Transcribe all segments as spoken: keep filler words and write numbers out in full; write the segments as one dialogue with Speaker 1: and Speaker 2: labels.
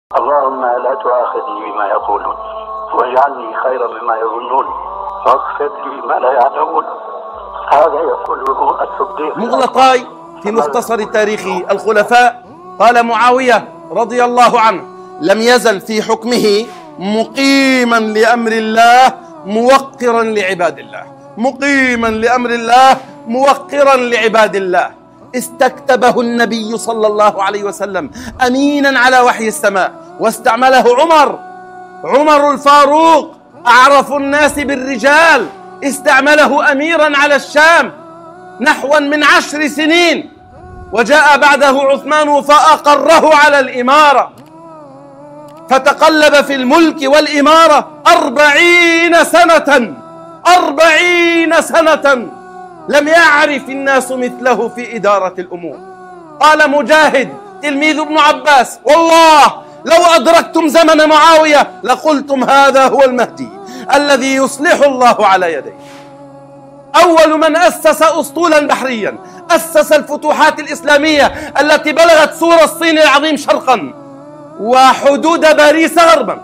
Speaker 1: اللهم لا تؤاخذني بما يقولون واجعلني خيرا مما يظنون واغفر لي ما لا يعلمون. هذا يقوله الصديق
Speaker 2: مغلطاي في مختصر تاريخ الخلفاء. قال معاوية رضي الله عنه: لم يزل في حكمه مقيما لأمر الله موقرا لعباد الله، مقيما لأمر الله موقرا لعباد الله. استكتبه النبي صلى الله عليه وسلم أمينا على وحي السماء، واستعمله عمر عمر الفاروق أعرف الناس بالرجال، استعمله أميرا على الشام نحوا من عشر سنين، وجاء بعده عثمان فأقره على الإمارة، فتقلب في الملك والإمارة أربعين سنة أربعين سنة لم يعرف الناس مثله في إدارة الأمور. قال مجاهد تلميذ ابن عباس: والله لو أدركتم زمن معاوية لقلتم هذا هو المهدي الذي يصلح الله على يديه. أول من أسس أسطولا بحريا، أسس الفتوحات الإسلامية التي بلغت سور الصين العظيم شرقا وحدود باريس غربا.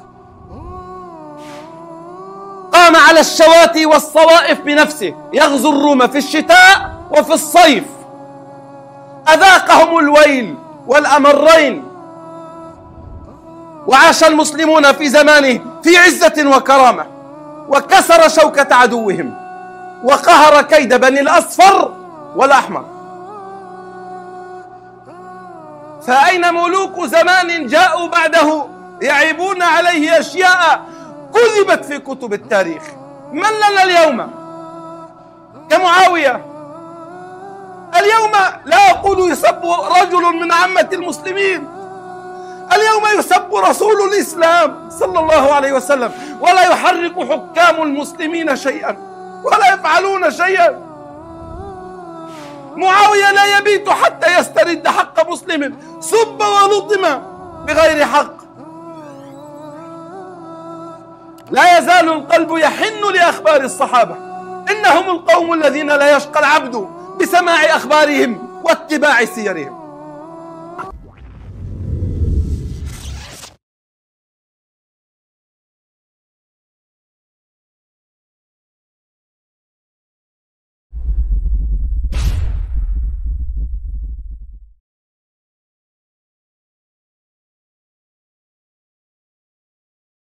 Speaker 2: قام على الشواتي والصوائف بنفسه، يغزو الروم في الشتاء وفي الصيف، أذاقهم الويل والأمرين، وعاش المسلمون في زمانه في عزة وكرامة، وكسر شوكة عدوهم، وقهر كيد بني الأصفر والأحمر. فأين ملوك زمان جاءوا بعده يعيبون عليه أشياء كذبت في كتب التاريخ؟ من لنا اليوم كمعاوية؟ اليوم لا أقول يسب رجل من عامة المسلمين، اليوم يسب رسول الإسلام صلى الله عليه وسلم، ولا يحرك حكام المسلمين شيئا ولا يفعلون شيئا. معاوية لا يبيت حتى يسترد حق مسلم سب ولطم بغير حق. لا يزال القلب يحن لأخبار الصحابة، إنهم القوم الذين لا يشقى العبد بسماع أخبارهم واتباع سيرهم.